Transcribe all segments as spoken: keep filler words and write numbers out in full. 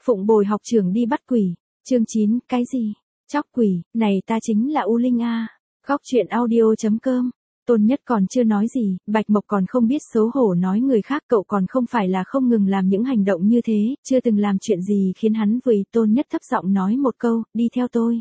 Phụng bồi học trưởng đi bắt quỷ. Chương chín, cái gì? Chóc quỷ, này ta chính là U Linh a. Góc truyện audio chấm com. Tôn Nhất còn chưa nói gì, Bạch Mộc còn không biết xấu hổ nói người khác, cậu còn không phải là không ngừng làm những hành động như thế, chưa từng làm chuyện gì khiến hắn vùi. Tôn Nhất thấp giọng nói một câu, đi theo tôi.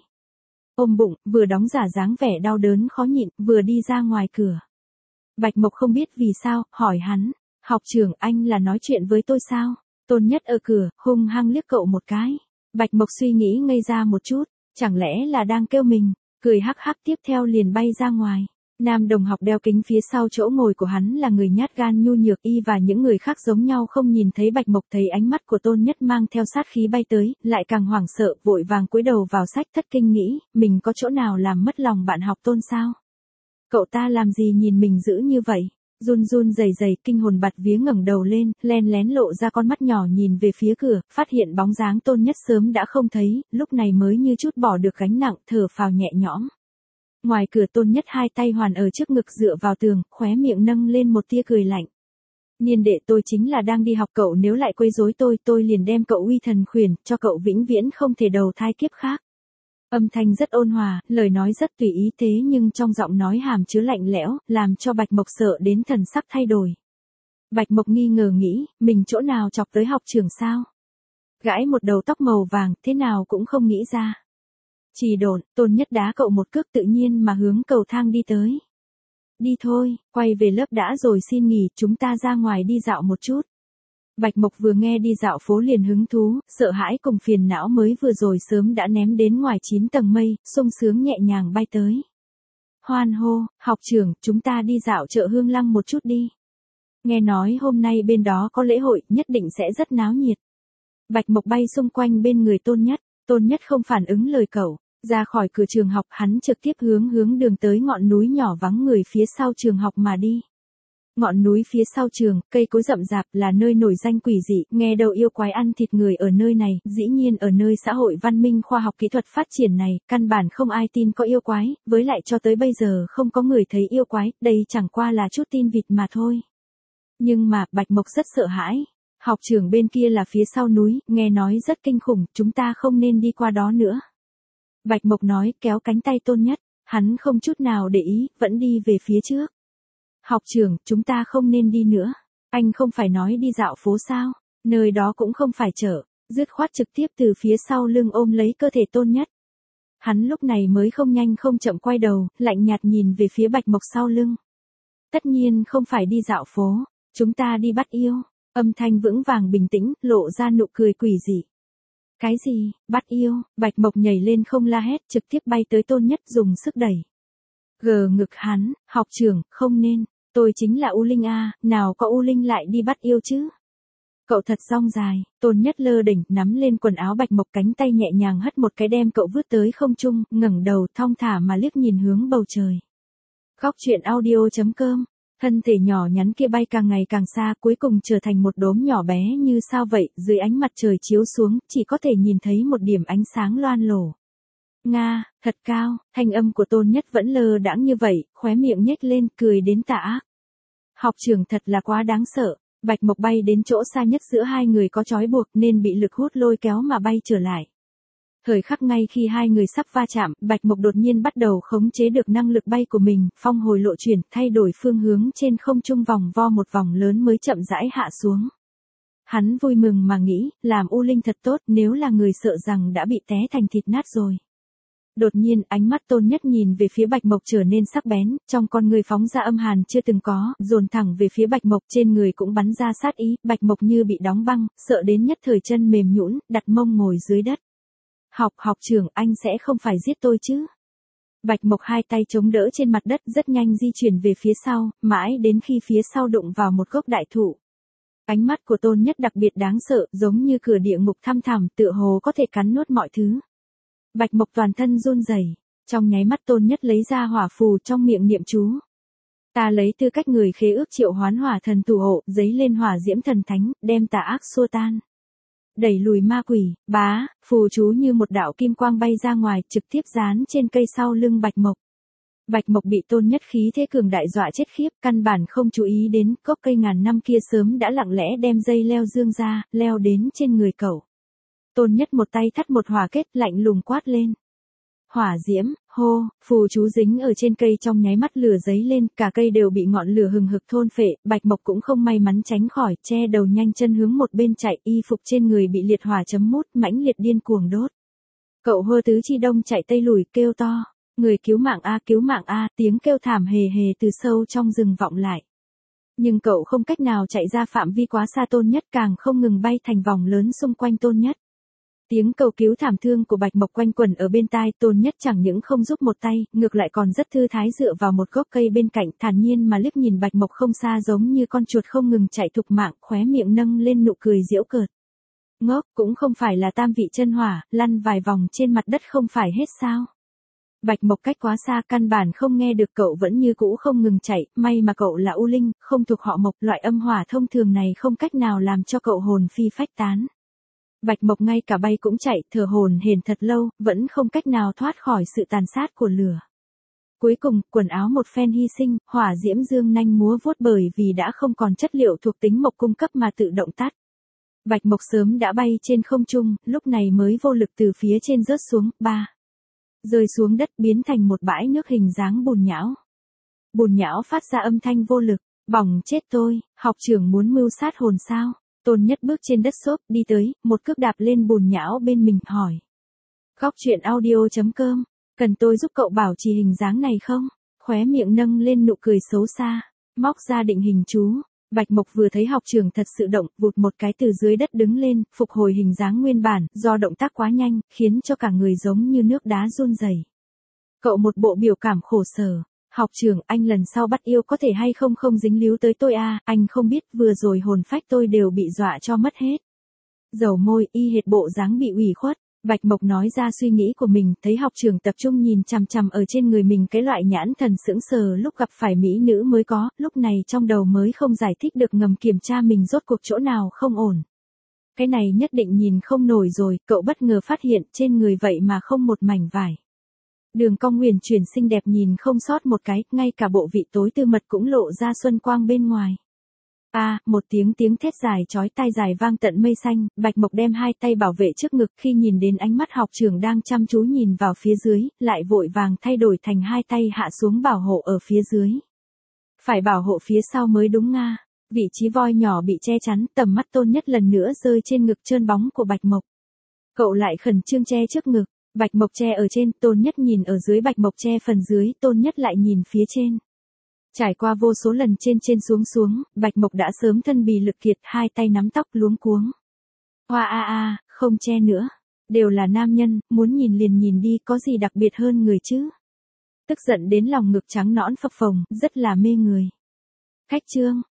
Ôm bụng, vừa đóng giả dáng vẻ đau đớn khó nhịn, vừa đi ra ngoài cửa. Bạch Mộc không biết vì sao, hỏi hắn, học trưởng anh là nói chuyện với tôi sao? Tôn Nhất ở cửa, hung hăng liếc cậu một cái. Bạch Mộc suy nghĩ ngây ra một chút, chẳng lẽ là đang kêu mình, cười hắc hắc tiếp theo liền bay ra ngoài. Nam đồng học đeo kính phía sau chỗ ngồi của hắn là người nhát gan nhu nhược, y và những người khác giống nhau không nhìn thấy Bạch Mộc, thấy ánh mắt của Tôn Nhất mang theo sát khí bay tới, lại càng hoảng sợ, vội vàng cúi đầu vào sách, thất kinh nghĩ, mình có chỗ nào làm mất lòng bạn học Tôn sao? Cậu ta làm gì nhìn mình dữ như vậy? Run run rẩy rẩy, kinh hồn bạt vía ngẩng đầu lên, len lén lộ ra con mắt nhỏ nhìn về phía cửa, phát hiện bóng dáng Tôn Nhất sớm đã không thấy, lúc này mới như chút bỏ được gánh nặng, thở phào nhẹ nhõm. Ngoài cửa Tôn Nhất hai tay hoàn ở trước ngực dựa vào tường, khóe miệng nâng lên một tia cười lạnh. Niên đệ, tôi chính là đang đi học, cậu nếu lại quấy rối tôi, tôi liền đem cậu uy thần khuyển, cho cậu vĩnh viễn không thể đầu thai kiếp khác. Âm thanh rất ôn hòa, lời nói rất tùy ý, thế nhưng trong giọng nói hàm chứa lạnh lẽo, làm cho Bạch Mộc sợ đến thần sắc thay đổi. Bạch Mộc nghi ngờ nghĩ, mình chỗ nào chọc tới học trưởng sao? Gãi một đầu tóc màu vàng, thế nào cũng không nghĩ ra. Chỉ độn, Tôn Nhất đá cậu một cước tự nhiên mà hướng cầu thang đi tới. Đi thôi, quay về lớp đã rồi, xin nghỉ, chúng ta ra ngoài đi dạo một chút. Bạch Mộc vừa nghe đi dạo phố liền hứng thú, sợ hãi cùng phiền não mới vừa rồi sớm đã ném đến ngoài chín tầng mây, sung sướng nhẹ nhàng bay tới. Hoan hô, học trưởng, chúng ta đi dạo chợ Hương Lăng một chút đi. Nghe nói hôm nay bên đó có lễ hội, nhất định sẽ rất náo nhiệt. Bạch Mộc bay xung quanh bên người Tôn Nhất, Tôn Nhất không phản ứng lời cậu. Ra khỏi cửa trường học, hắn trực tiếp hướng hướng đường tới ngọn núi nhỏ vắng người phía sau trường học mà đi. Ngọn núi phía sau trường, cây cối rậm rạp là nơi nổi danh quỷ dị, nghe đầu yêu quái ăn thịt người ở nơi này, dĩ nhiên ở nơi xã hội văn minh khoa học kỹ thuật phát triển này, căn bản không ai tin có yêu quái, với lại cho tới bây giờ không có người thấy yêu quái, đây chẳng qua là chút tin vịt mà thôi. Nhưng mà, Bạch Mộc rất sợ hãi. Học trường bên kia là phía sau núi, nghe nói rất kinh khủng, chúng ta không nên đi qua đó nữa. Bạch Mộc nói, kéo cánh tay Tôn Nhất, hắn không chút nào để ý, vẫn đi về phía trước. Học trưởng, chúng ta không nên đi nữa. Anh không phải nói đi dạo phố sao? Nơi đó cũng không phải chợ. Dứt khoát trực tiếp từ phía sau lưng ôm lấy cơ thể Tôn Nhất. Hắn lúc này mới không nhanh không chậm quay đầu, lạnh nhạt nhìn về phía Bạch Mộc sau lưng. Tất nhiên không phải đi dạo phố, chúng ta đi bắt yêu. Âm thanh vững vàng bình tĩnh, lộ ra nụ cười quỷ dị. Cái gì, bắt yêu? Bạch Mộc nhảy lên không la hét, trực tiếp bay tới Tôn Nhất dùng sức đẩy. Gờ ngực hắn, học trưởng, không nên, tôi chính là U Linh a, nào có U Linh lại đi bắt yêu chứ? Cậu thật rong dài, Tôn Nhất lơ đỉnh, nắm lên quần áo Bạch Mộc, cánh tay nhẹ nhàng hất một cái đem cậu vứt tới không trung, ngẩng đầu thong thả mà liếc nhìn hướng bầu trời. Góc truyện audio chấm com. Thân thể nhỏ nhắn kia bay càng ngày càng xa, cuối cùng trở thành một đốm nhỏ bé như sao vậy, dưới ánh mặt trời chiếu xuống, chỉ có thể nhìn thấy một điểm ánh sáng loan lổ. Nga, thật cao, thanh âm của Tôn Nhất vẫn lơ đãng như vậy, khóe miệng nhếch lên, cười đến tà ác. Học trưởng thật là quá đáng sợ. Bạch Mộc bay đến chỗ xa nhất giữa hai người có trói buộc nên bị lực hút lôi kéo mà bay trở lại. Thời khắc ngay khi hai người sắp va chạm, Bạch Mộc đột nhiên bắt đầu khống chế được năng lực bay của mình, phong hồi lộ chuyển, thay đổi phương hướng trên không trung vòng vo một vòng lớn mới chậm rãi hạ xuống. Hắn vui mừng mà nghĩ, làm U Linh thật tốt, nếu là người sợ rằng đã bị té thành thịt nát rồi. Đột nhiên, ánh mắt Tôn Nhất nhìn về phía Bạch Mộc trở nên sắc bén, trong con người phóng ra âm hàn chưa từng có, dồn thẳng về phía Bạch Mộc, trên người cũng bắn ra sát ý, Bạch Mộc như bị đóng băng, sợ đến nhất thời chân mềm nhũn, đặt mông ngồi dưới đất. Học, học trưởng, anh sẽ không phải giết tôi chứ? Bạch Mộc hai tay chống đỡ trên mặt đất, rất nhanh di chuyển về phía sau, mãi đến khi phía sau đụng vào một gốc đại thụ. Ánh mắt của Tôn Nhất đặc biệt đáng sợ, giống như cửa địa ngục thăm thẳm, tựa hồ có thể cắn nuốt mọi thứ. Bạch Mộc toàn thân run rẩy, trong nháy mắt Tôn Nhất lấy ra hỏa phù trong miệng niệm chú. Ta lấy tư cách người khế ước triệu hoán hỏa thần thủ hộ, giấy lên hỏa diễm thần thánh, đem tà ác xua tan. Đẩy lùi ma quỷ, bá, phù chú như một đạo kim quang bay ra ngoài, trực tiếp dán trên cây sau lưng Bạch Mộc. Bạch Mộc bị Tôn Nhất khí thế cường đại dọa chết khiếp, căn bản không chú ý đến, gốc cây ngàn năm kia sớm đã lặng lẽ đem dây leo dương ra, leo đến trên người cậu. Tôn Nhất một tay thắt một hỏa kết, lạnh lùng quát lên. Hỏa diễm, hô, phù chú dính ở trên cây trong nháy mắt lửa giấy lên, cả cây đều bị ngọn lửa hừng hực thôn phệ, Bạch Mộc cũng không may mắn tránh khỏi, che đầu nhanh chân hướng một bên chạy, y phục trên người bị liệt hỏa chấm mút, mãnh liệt điên cuồng đốt. Cậu hơ tứ chi đông chạy tây lùi kêu to, người cứu mạng a, cứu mạng a, tiếng kêu thảm hề hề từ sâu trong rừng vọng lại. Nhưng cậu không cách nào chạy ra phạm vi quá xa Tôn Nhất, càng không ngừng bay thành vòng lớn xung quanh Tôn Nhất. Tiếng cầu cứu thảm thương của Bạch Mộc quanh quẩn ở bên tai, Tôn Nhất chẳng những không giúp một tay, ngược lại còn rất thư thái dựa vào một gốc cây bên cạnh, thản nhiên mà liếc nhìn Bạch Mộc không xa, giống như con chuột không ngừng chạy thục mạng, khóe miệng nâng lên nụ cười giễu cợt. Ngốc, cũng không phải là tam vị chân hỏa, lăn vài vòng trên mặt đất không phải hết sao? Bạch Mộc cách quá xa, căn bản không nghe được, cậu vẫn như cũ không ngừng chạy, may mà cậu là U Linh, không thuộc họ Mộc, loại âm hỏa thông thường này không cách nào làm cho cậu hồn phi phách tán. Bạch Mộc ngay cả bay cũng chạy, thở hổn hển thật lâu, vẫn không cách nào thoát khỏi sự tàn sát của lửa. Cuối cùng, quần áo một phen hy sinh, hỏa diễm dương nanh múa vuốt bởi vì đã không còn chất liệu thuộc tính mộc cung cấp mà tự động tắt. Bạch Mộc sớm đã bay trên không trung, lúc này mới vô lực từ phía trên rớt xuống, ba. Rơi xuống đất biến thành một bãi nước hình dáng bùn nhão. Bùn nhão phát ra âm thanh vô lực, bỏng chết tôi, học trưởng muốn mưu sát hồn sao? Tôn Nhất bước trên đất xốp đi tới, một cước đạp lên bùn nhão bên mình, hỏi. Góc truyện audio.com, cần tôi giúp cậu bảo trì hình dáng này không? Khóe miệng nâng lên nụ cười xấu xa, móc ra định hình chú. Bạch Mộc vừa thấy học trưởng thật sự động, vụt một cái từ dưới đất đứng lên, phục hồi hình dáng nguyên bản, do động tác quá nhanh, khiến cho cả người giống như nước đá run rẩy. Cậu một bộ biểu cảm khổ sở. Học trưởng, anh lần sau bắt yêu có thể hay không không dính líu tới tôi a, à, anh không biết vừa rồi hồn phách tôi đều bị dọa cho mất hết. Dầu môi, y hệt bộ dáng bị ủy khuất. Bạch Mộc nói ra suy nghĩ của mình, thấy học trưởng tập trung nhìn chằm chằm ở trên người mình, cái loại nhãn thần sững sờ lúc gặp phải mỹ nữ mới có, lúc này trong đầu mới không giải thích được, ngầm kiểm tra mình rốt cuộc chỗ nào không ổn. Cái này nhất định nhìn không nổi rồi, cậu bất ngờ phát hiện trên người vậy mà không một mảnh vải. Đường cong huyền chuyển xinh đẹp nhìn không sót một cái, ngay cả bộ vị tối tư mật cũng lộ ra xuân quang bên ngoài. A, à, một tiếng tiếng thét dài chói tai dài vang tận mây xanh, Bạch Mộc đem hai tay bảo vệ trước ngực, khi nhìn đến ánh mắt học trưởng đang chăm chú nhìn vào phía dưới, lại vội vàng thay đổi thành hai tay hạ xuống bảo hộ ở phía dưới. Phải bảo hộ phía sau mới đúng nga. Vị trí voi nhỏ bị che chắn, tầm mắt Tôn Nhất lần nữa rơi trên ngực trơn bóng của Bạch Mộc. Cậu lại khẩn trương che trước ngực. Bạch Mộc che ở trên, Tôn Nhất nhìn ở dưới, Bạch Mộc che phần dưới, Tôn Nhất lại nhìn phía trên. Trải qua vô số lần trên trên xuống xuống, Bạch Mộc đã sớm thân bì lực kiệt, hai tay nắm tóc luống cuống. Hoa a a, không che nữa. Đều là nam nhân, muốn nhìn liền nhìn đi, có gì đặc biệt hơn người chứ. Tức giận đến lòng ngực trắng nõn phập phồng, rất là mê người. Khách chương.